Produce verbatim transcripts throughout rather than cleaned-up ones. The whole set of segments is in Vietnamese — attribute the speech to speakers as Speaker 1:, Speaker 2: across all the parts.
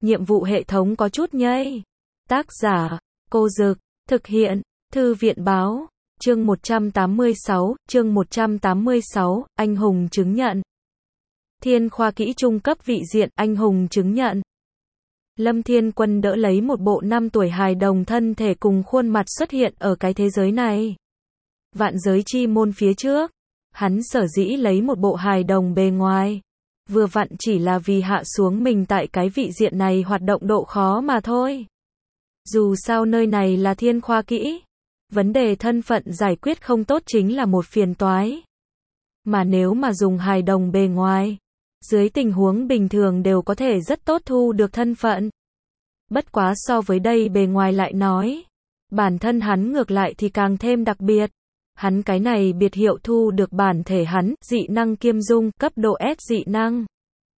Speaker 1: nhiệm vụ hệ thống có chút nhây. Tác giả, Cô Dực, thực hiện, Thư viện Báo, chương một trăm tám mươi sáu, chương một trăm tám mươi sáu, anh hùng chứng nhận. Thiên khoa kỹ trung cấp vị diện, anh hùng chứng nhận. Lâm Thiên Quân đỡ lấy một bộ năm tuổi hài đồng thân thể cùng khuôn mặt xuất hiện ở cái thế giới này. Vạn giới chi môn phía trước, hắn sở dĩ lấy một bộ hài đồng bề ngoài. Vừa vặn chỉ là vì hạ xuống mình tại cái vị diện này hoạt động độ khó mà thôi. Dù sao nơi này là thiên khoa kỹ, vấn đề thân phận giải quyết không tốt chính là một phiền toái. Mà nếu mà dùng hài đồng bề ngoài, dưới tình huống bình thường đều có thể rất tốt thu được thân phận. Bất quá so với đây bề ngoài lại nói, bản thân hắn ngược lại thì càng thêm đặc biệt. Hắn cái này biệt hiệu thu được bản thể hắn, dị năng kiêm dung, cấp độ S dị năng.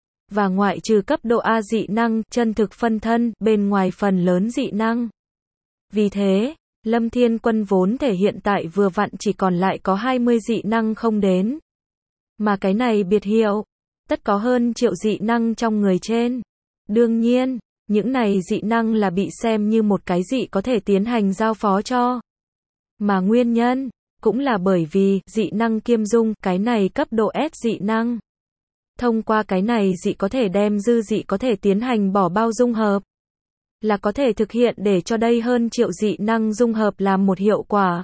Speaker 1: Và ngoại trừ cấp độ A dị năng, chân thực phân thân, bên ngoài phần lớn dị năng. Vì thế, Lâm Thiên Quân vốn thể hiện tại vừa vặn chỉ còn lại có hai mươi dị năng không đến. Mà cái này biệt hiệu, tất có hơn triệu dị năng trong người trên. Đương nhiên, những này dị năng là bị xem như một cái dị có thể tiến hành giao phó cho. Mà nguyên nhân, cũng là bởi vì, dị năng kiêm dung, cái này cấp độ S dị năng. Thông qua cái này dị có thể đem dư dị có thể tiến hành bỏ bao dung hợp. Là có thể thực hiện để cho đây hơn triệu dị năng dung hợp làm một hiệu quả.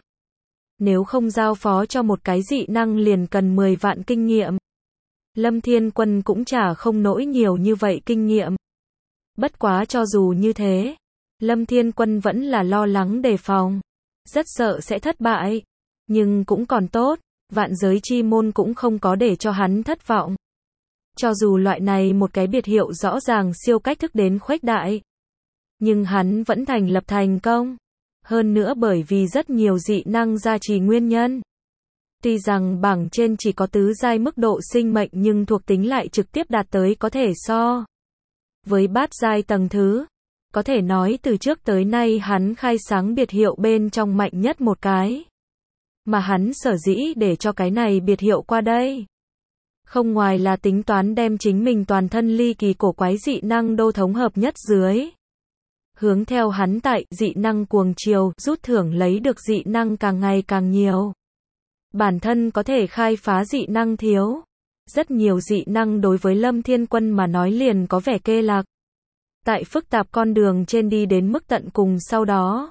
Speaker 1: Nếu không giao phó cho một cái dị năng liền cần mười vạn kinh nghiệm. Lâm Thiên Quân cũng chả không nổi nhiều như vậy kinh nghiệm. Bất quá cho dù như thế, Lâm Thiên Quân vẫn là lo lắng đề phòng. Rất sợ sẽ thất bại. Nhưng cũng còn tốt, vạn giới chi môn cũng không có để cho hắn thất vọng. Cho dù loại này một cái biệt hiệu rõ ràng siêu cách thức đến khuếch đại. Nhưng hắn vẫn thành lập thành công. Hơn nữa bởi vì rất nhiều dị năng gia trì nguyên nhân. Tuy rằng bảng trên chỉ có tứ giai mức độ sinh mệnh nhưng thuộc tính lại trực tiếp đạt tới có thể so với bát giai tầng thứ. Có thể nói từ trước tới nay hắn khai sáng biệt hiệu bên trong mạnh nhất một cái. Mà hắn sở dĩ để cho cái này biệt hiệu qua đây. Không ngoài là tính toán đem chính mình toàn thân ly kỳ cổ quái dị năng đô thống hợp nhất dưới. Hướng theo hắn tại dị năng cuồng chiều rút thưởng lấy được dị năng càng ngày càng nhiều. Bản thân có thể khai phá dị năng thiếu. Rất nhiều dị năng đối với Lâm Thiên Quân mà nói liền có vẻ kê lạc. Tại phức tạp con đường trên đi đến mức tận cùng sau đó.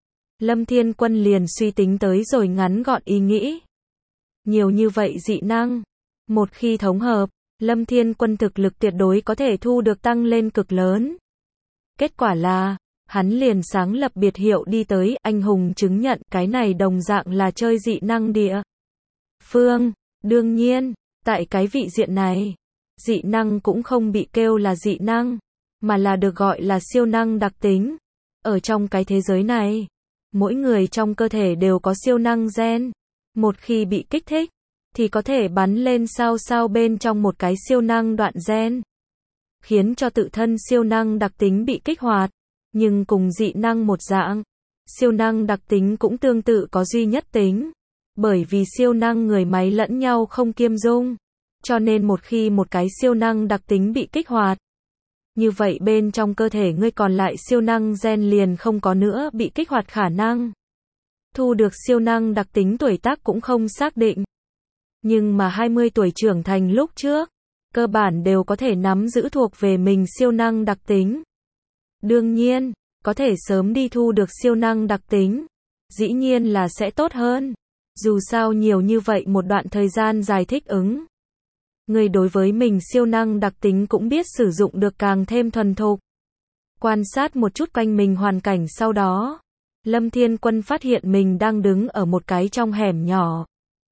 Speaker 1: Lâm Thiên Quân liền suy tính tới rồi ngắn gọn ý nghĩ. Nhiều như vậy dị năng. Một khi thống hợp, Lâm Thiên Quân thực lực tuyệt đối có thể thu được tăng lên cực lớn. Kết quả là, hắn liền sáng lập biệt hiệu đi tới anh hùng chứng nhận cái này đồng dạng là chơi dị năng địa. Phương, đương nhiên, tại cái vị diện này, dị năng cũng không bị kêu là dị năng, mà là được gọi là siêu năng đặc tính. Ở trong cái thế giới này, mỗi người trong cơ thể đều có siêu năng gen. Một khi bị kích thích, thì có thể bắn lên sao sao bên trong một cái siêu năng đoạn gen. Khiến cho tự thân siêu năng đặc tính bị kích hoạt. Nhưng cùng dị năng một dạng, siêu năng đặc tính cũng tương tự có duy nhất tính. Bởi vì siêu năng người máy lẫn nhau không kiêm dung. Cho nên một khi một cái siêu năng đặc tính bị kích hoạt, như vậy bên trong cơ thể ngươi còn lại siêu năng gen liền không có nữa bị kích hoạt khả năng. Thu được siêu năng đặc tính tuổi tác cũng không xác định. Nhưng mà hai mươi tuổi trưởng thành lúc trước, cơ bản đều có thể nắm giữ thuộc về mình siêu năng đặc tính. Đương nhiên, có thể sớm đi thu được siêu năng đặc tính. Dĩ nhiên là sẽ tốt hơn. Dù sao nhiều như vậy một đoạn thời gian dài thích ứng. Người đối với mình siêu năng đặc tính cũng biết sử dụng được càng thêm thuần thục. Quan sát một chút quanh mình hoàn cảnh sau đó. Lâm Thiên Quân phát hiện mình đang đứng ở một cái trong hẻm nhỏ.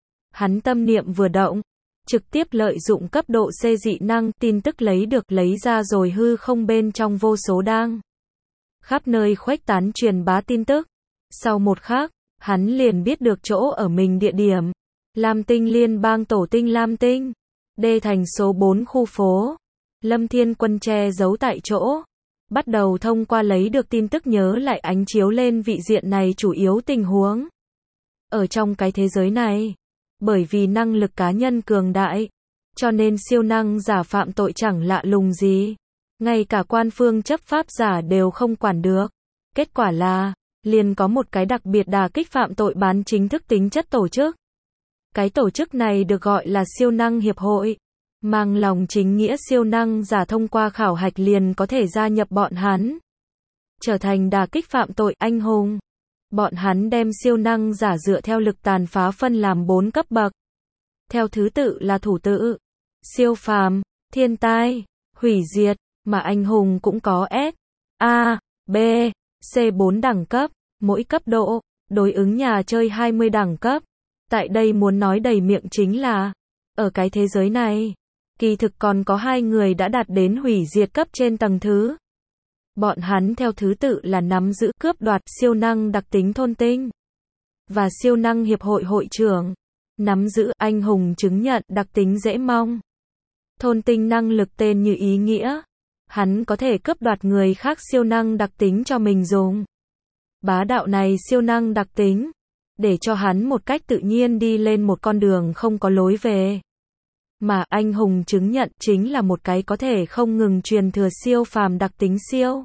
Speaker 1: Hắn tâm niệm vừa động. Trực tiếp lợi dụng cấp độ C dị năng tin tức lấy được lấy ra rồi hư không bên trong vô số đang. Khắp nơi khuếch tán truyền bá tin tức. Sau một khắc, hắn liền biết được chỗ ở mình địa điểm. Lam Tinh liên bang tổ tinh Lam Tinh. Đê thành số bốn khu phố. Lâm Thiên Quân che giấu tại chỗ. Bắt đầu thông qua lấy được tin tức nhớ lại ánh chiếu lên vị diện này chủ yếu tình huống. Ở trong cái thế giới này, bởi vì năng lực cá nhân cường đại, cho nên siêu năng giả phạm tội chẳng lạ lùng gì. ngay cả quan phương chấp pháp giả đều không quản được. Kết quả là, liền có một cái đặc biệt đả kích phạm tội bán chính thức tính chất tổ chức. Cái tổ chức này được gọi là siêu năng hiệp hội. Mang lòng chính nghĩa siêu năng giả thông qua khảo hạch liền có thể gia nhập bọn hắn. Trở thành đả kích phạm tội anh hùng. Bọn hắn đem siêu năng giả dựa theo lực tàn phá phân làm bốn cấp bậc. Theo thứ tự là thủ tự, siêu phàm, thiên tai, hủy diệt, mà anh hùng cũng có S, A, B, C bốn đẳng cấp, mỗi cấp độ, đối ứng nhà chơi hai mươi đẳng cấp. Tại đây muốn nói đầy miệng chính là, ở cái thế giới này, kỳ thực còn có hai người đã đạt đến hủy diệt cấp trên tầng thứ. Bọn hắn theo thứ tự là nắm giữ cướp đoạt siêu năng đặc tính thôn tinh và siêu năng hiệp hội hội trưởng, nắm giữ anh hùng chứng nhận đặc tính dễ mong. Thôn tinh năng lực tên như ý nghĩa, hắn có thể cướp đoạt người khác siêu năng đặc tính cho mình dùng. Bá đạo này siêu năng đặc tính, để cho hắn một cách tự nhiên đi lên một con đường không có lối về. Mà anh hùng chứng nhận chính là một cái có thể không ngừng truyền thừa siêu phàm đặc tính siêu.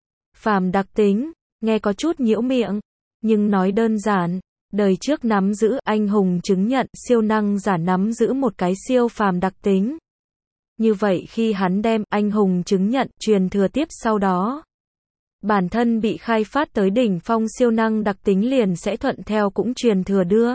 Speaker 1: Phàm đặc tính, nghe có chút nhiễu miệng, nhưng nói đơn giản, đời trước nắm giữ anh hùng chứng nhận siêu năng giả nắm giữ một cái siêu phàm đặc tính. Như vậy khi hắn đem anh hùng chứng nhận truyền thừa tiếp sau đó, bản thân bị khai phát tới đỉnh phong siêu năng đặc tính liền sẽ thuận theo cũng truyền thừa đưa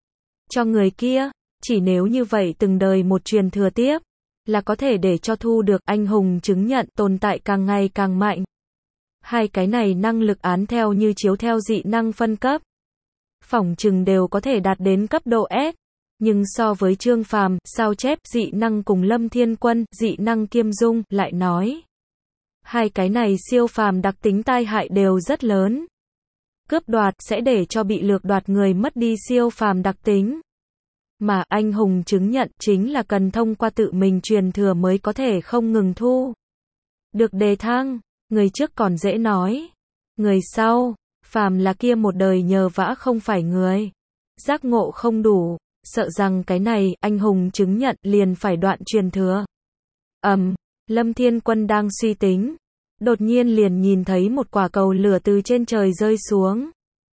Speaker 1: cho người kia. Chỉ nếu như vậy từng đời một truyền thừa tiếp, là có thể để cho thu được anh hùng chứng nhận tồn tại càng ngày càng mạnh. Hai cái này năng lực án theo như chiếu theo dị năng phân cấp, phỏng chừng đều có thể đạt đến cấp độ S. Nhưng so với Trương Phàm, sao chép dị năng cùng Lâm Thiên Quân, dị năng kiêm dung, lại nói. Hai cái này siêu phàm đặc tính tai hại đều rất lớn. Cướp đoạt sẽ để cho bị lược đoạt người mất đi siêu phàm đặc tính. Mà anh hùng chứng nhận chính là cần thông qua tự mình truyền thừa mới có thể không ngừng thu được đề thăng. Người trước còn dễ nói, người sau, phàm là kia một đời nhờ vả không phải người. Giác ngộ không đủ, sợ rằng cái này anh hùng chứng nhận liền phải đoạn truyền thừa. Ầm, um, Lâm Thiên Quân đang suy tính, đột nhiên liền nhìn thấy một quả cầu lửa từ trên trời rơi xuống.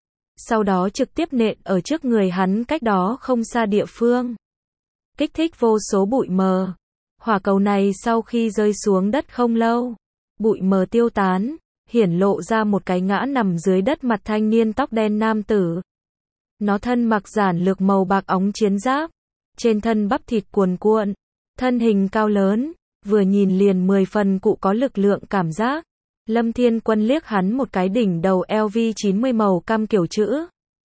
Speaker 1: Sau đó trực tiếp nện ở trước người hắn cách đó không xa địa phương. Kích thích vô số bụi mờ. Hỏa cầu này sau khi rơi xuống đất không lâu, bụi mờ tiêu tán, hiển lộ ra một cái ngã nằm dưới đất mặt thanh niên tóc đen nam tử. Nó thân mặc giản lược màu bạc óng chiến giáp, trên thân bắp thịt cuồn cuộn, thân hình cao lớn, vừa nhìn liền mười phần cụ có lực lượng cảm giác. Lâm Thiên Quân liếc hắn một cái đỉnh đầu L V chín mươi màu cam kiểu chữ.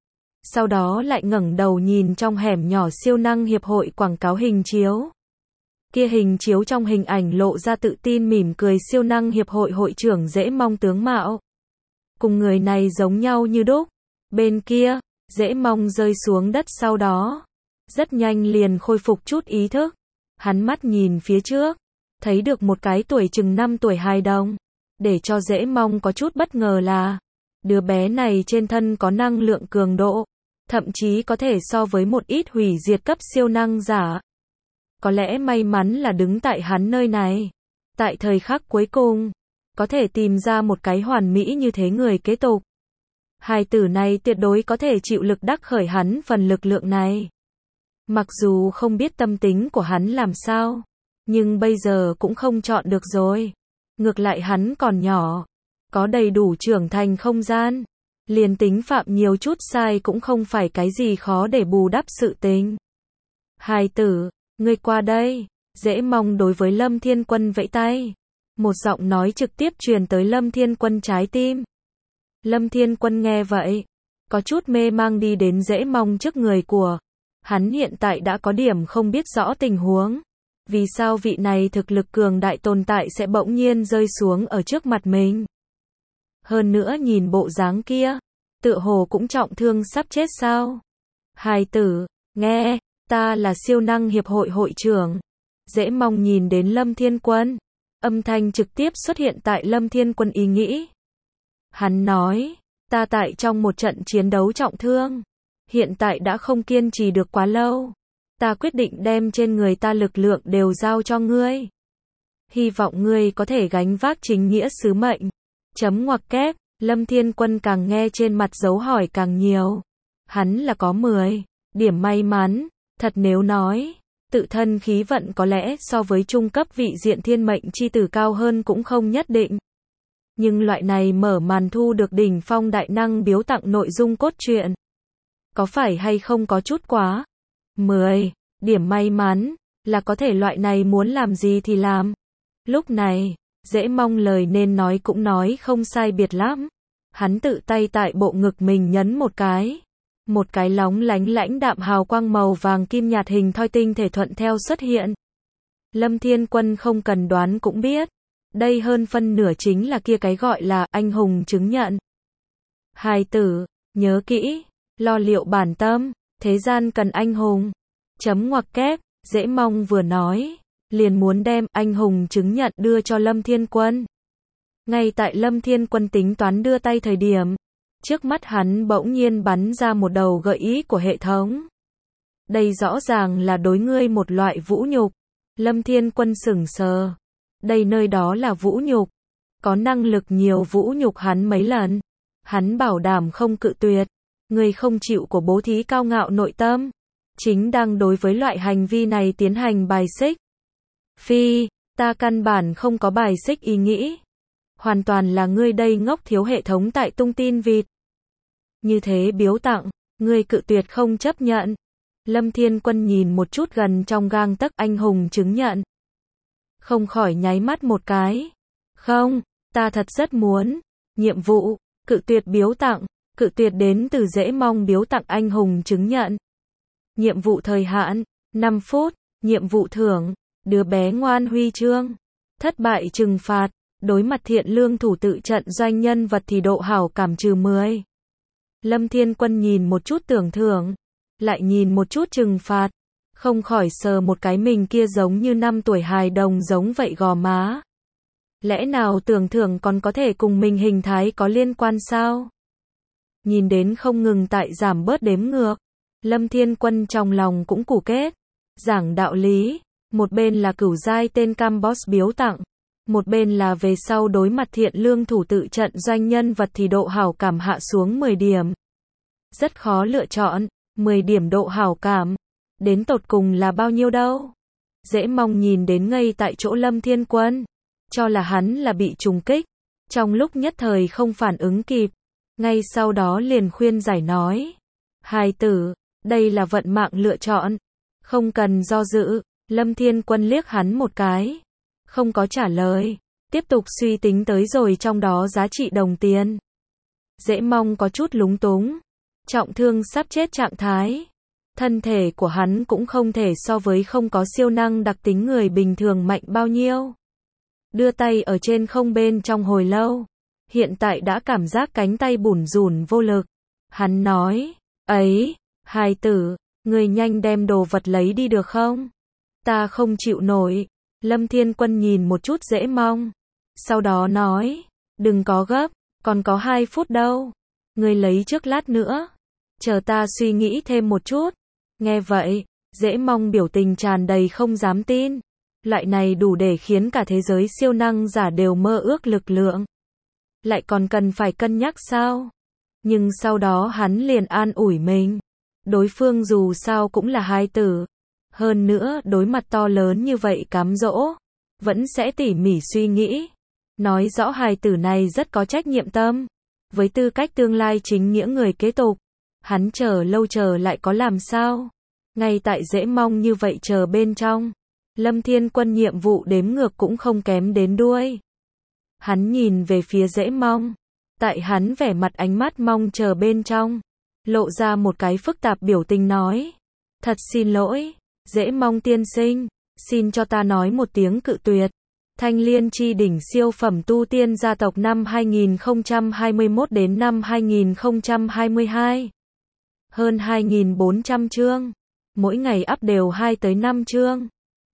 Speaker 1: Sau đó lại ngẩng đầu nhìn trong hẻm nhỏ siêu năng hiệp hội quảng cáo hình chiếu. Kia hình chiếu trong hình ảnh lộ ra tự tin mỉm cười siêu năng hiệp hội hội trưởng dễ mong tướng mạo. Cùng người này giống nhau như đúc. Bên kia, dễ mong rơi xuống đất sau đó. Rất nhanh liền khôi phục chút ý thức. Hắn mắt nhìn phía trước. Thấy được một cái tuổi chừng năm tuổi hài đồng. Để cho dễ mong có chút bất ngờ là, đứa bé này trên thân có năng lượng cường độ, thậm chí có thể so với một ít hủy diệt cấp siêu năng giả. Có lẽ may mắn là đứng tại hắn nơi này. Tại thời khắc cuối cùng, có thể tìm ra một cái hoàn mỹ như thế người kế tục. Hài tử này tuyệt đối có thể chịu lực đắc khởi hắn phần lực lượng này. Mặc dù không biết tâm tính của hắn làm sao, nhưng bây giờ cũng không chọn được rồi. Ngược lại hắn còn nhỏ, có đầy đủ trưởng thành không gian, liền tính phạm nhiều chút sai cũng không phải cái gì khó để bù đắp sự tình. Hài tử, ngươi qua đây, dễ mong đối với Lâm Thiên Quân vẫy tay. Một giọng nói trực tiếp truyền tới Lâm Thiên Quân trái tim. Lâm Thiên Quân nghe vậy, có chút mê mang đi đến dễ mong trước người của. Hắn hiện tại đã có điểm không biết rõ tình huống. Vì sao vị này thực lực cường đại tồn tại sẽ bỗng nhiên rơi xuống ở trước mặt mình? Hơn nữa nhìn bộ dáng kia, tựa hồ cũng trọng thương sắp chết sao? Hài tử, nghe, ta là siêu năng hiệp hội hội trưởng. Dễ mong nhìn đến Lâm Thiên Quân. Âm thanh trực tiếp xuất hiện tại Lâm Thiên Quân ý nghĩ. Hắn nói, ta tại trong một trận chiến đấu trọng thương. Hiện tại đã không kiên trì được quá lâu. Ta quyết định đem trên người ta lực lượng đều giao cho ngươi. Hy vọng ngươi có thể gánh vác chính nghĩa sứ mệnh. Chấm ngoặc kép, Lâm Thiên Quân càng nghe trên mặt dấu hỏi càng nhiều. Hắn là có mười điểm may mắn, thật nếu nói, tự thân khí vận có lẽ so với trung cấp vị diện thiên mệnh chi tử cao hơn cũng không nhất định. Nhưng loại này mở màn thu được đỉnh phong đại năng biếu tặng nội dung cốt truyện. Có phải hay không có chút quá? mười điểm may mắn, là có thể loại này muốn làm gì thì làm. Lúc này, Dễ Mong lời nên nói cũng nói không sai biệt lắm. Hắn tự tay tại bộ ngực mình nhấn một cái. Một cái lóng lánh lãnh đạm hào quang màu vàng kim nhạt hình thoi tinh thể thuận theo xuất hiện. Lâm Thiên Quân không cần đoán cũng biết. Đây hơn phân nửa chính là kia cái gọi là anh hùng chứng nhận. Hài tử, nhớ kỹ, lo liệu bản tâm, thế gian cần anh hùng. Chấm ngoặc kép, Dễ Mong vừa nói, liền muốn đem anh hùng chứng nhận đưa cho Lâm Thiên Quân. Ngay tại Lâm Thiên Quân tính toán đưa tay thời điểm, trước mắt hắn bỗng nhiên bắn ra một đầu gợi ý của hệ thống. Đây rõ ràng là đối ngươi một loại vũ nhục. Lâm Thiên Quân sững sờ. Đây nơi đó là vũ nhục. Có năng lực nhiều vũ nhục hắn mấy lần. Hắn bảo đảm không cự tuyệt. Ngươi không chịu của bố thí cao ngạo nội tâm. Chính đang đối với loại hành vi này tiến hành bài xích. Phi, ta căn bản không có bài xích ý nghĩ. Hoàn toàn là ngươi đây ngốc thiếu hệ thống tại tung tin vịt. Như thế biếu tặng, ngươi cự tuyệt không chấp nhận. Lâm Thiên Quân nhìn một chút gần trong gang tấc anh hùng chứng nhận. Không khỏi nháy mắt một cái. Không, ta thật rất muốn. Nhiệm vụ, cự tuyệt biếu tặng, cự tuyệt đến từ Dễ Mong biếu tặng anh hùng chứng nhận. Nhiệm vụ thời hạn, năm phút, nhiệm vụ thưởng, đứa bé ngoan huy chương. Thất bại trừng phạt, đối mặt thiện lương thủ tự trận doanh nhân vật thì độ hảo cảm trừ mười. Lâm Thiên Quân nhìn một chút tưởng thưởng, lại nhìn một chút trừng phạt, không khỏi sờ một cái mình kia giống như năm tuổi hài đồng giống vậy gò má. Lẽ nào tưởng thưởng còn có thể cùng mình hình thái có liên quan sao? Nhìn đến không ngừng tại giảm bớt đếm ngược, Lâm Thiên Quân trong lòng cũng củ kết. Giảng đạo lý, một bên là cửu giai tên cam boss biếu tặng, một bên là về sau đối mặt thiện lương thủ tự trận doanh nhân vật thì độ hảo cảm hạ xuống mười điểm. Rất khó lựa chọn, mười điểm độ hảo cảm. Đến tột cùng là bao nhiêu đâu? Dễ Mong nhìn đến ngây tại chỗ Lâm Thiên Quân, cho là hắn là bị trùng kích. Trong lúc nhất thời không phản ứng kịp, ngay sau đó liền khuyên giải nói. Hài tử, đây là vận mạng lựa chọn, không cần do dự. Lâm Thiên Quân liếc hắn một cái, không có trả lời, tiếp tục suy tính tới rồi trong đó giá trị đồng tiền. Dễ Mong có chút lúng túng, trọng thương sắp chết trạng thái. Thân thể của hắn cũng không thể so với không có siêu năng đặc tính người bình thường mạnh bao nhiêu. Đưa tay ở trên không bên trong hồi lâu, hiện tại đã cảm giác cánh tay bủn rủn vô lực. Hắn nói, ấy, hài tử, người nhanh đem đồ vật lấy đi được không? Ta không chịu nổi. Lâm Thiên Quân nhìn một chút Dễ Mong, sau đó nói, đừng có gấp, còn có hai phút đâu. Ngươi lấy trước lát nữa, chờ ta suy nghĩ thêm một chút. Nghe vậy, Dễ Mong biểu tình tràn đầy không dám tin. Loại này đủ để khiến cả thế giới siêu năng giả đều mơ ước lực lượng. Lại còn cần phải cân nhắc sao? Nhưng sau đó hắn liền an ủi mình. Đối phương dù sao cũng là hài tử. Hơn nữa, đối mặt to lớn như vậy cám dỗ, vẫn sẽ tỉ mỉ suy nghĩ. Nói rõ hài tử này rất có trách nhiệm tâm. Với tư cách tương lai chính nghĩa người kế tục, hắn chờ lâu chờ lại có làm sao? Ngay tại Dễ Mong như vậy chờ bên trong, Lâm Thiên Quân nhiệm vụ đếm ngược cũng không kém đến đuôi. Hắn nhìn về phía Dễ Mong, tại hắn vẻ mặt ánh mắt mong chờ bên trong, lộ ra một cái phức tạp biểu tình nói. Thật xin lỗi, Dễ Mong tiên sinh, xin cho ta nói một tiếng cự tuyệt. Thanh Liên chi đỉnh siêu phẩm tu tiên gia tộc năm hai nghìn không trăm hai mươi mốt đến năm hai nghìn không trăm hai mươi hai. Hơn hai nghìn bốn trăm chương. Mỗi ngày up đều hai tới năm chương.